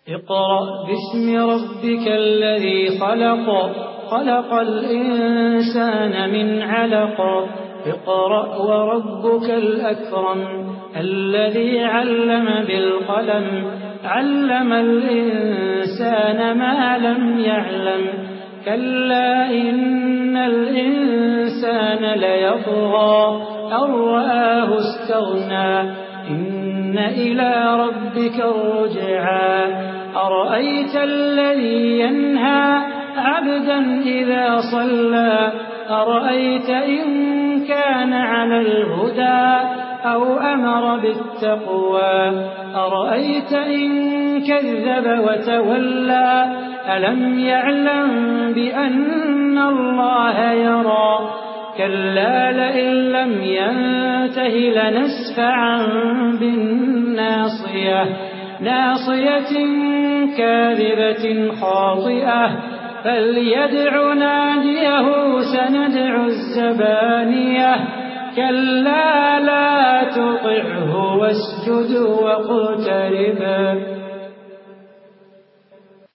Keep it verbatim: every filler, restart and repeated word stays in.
اقرأ باسم ربك الذي خلق خلق الإنسان من علق اقرأ وربك الأكرم الذي علم بالقلم علم الإنسان ما لم يعلم كلا إن الإنسان ليطغى أن رآه استغنى إن إلى ربك الرجعى أرأيت الذي ينهى عبدا إذا صلى أرأيت إن كان على الهدى أو أمر بالتقوى أرأيت إن كذب وتولى ألم يعلم بأن الله يرى كلا لئن لم ينته لنسفعا بالناصية ناصية كاذبة خاطئة فليدع ناديه سندع الزبانية كلا لا تطعه واسجد واقترب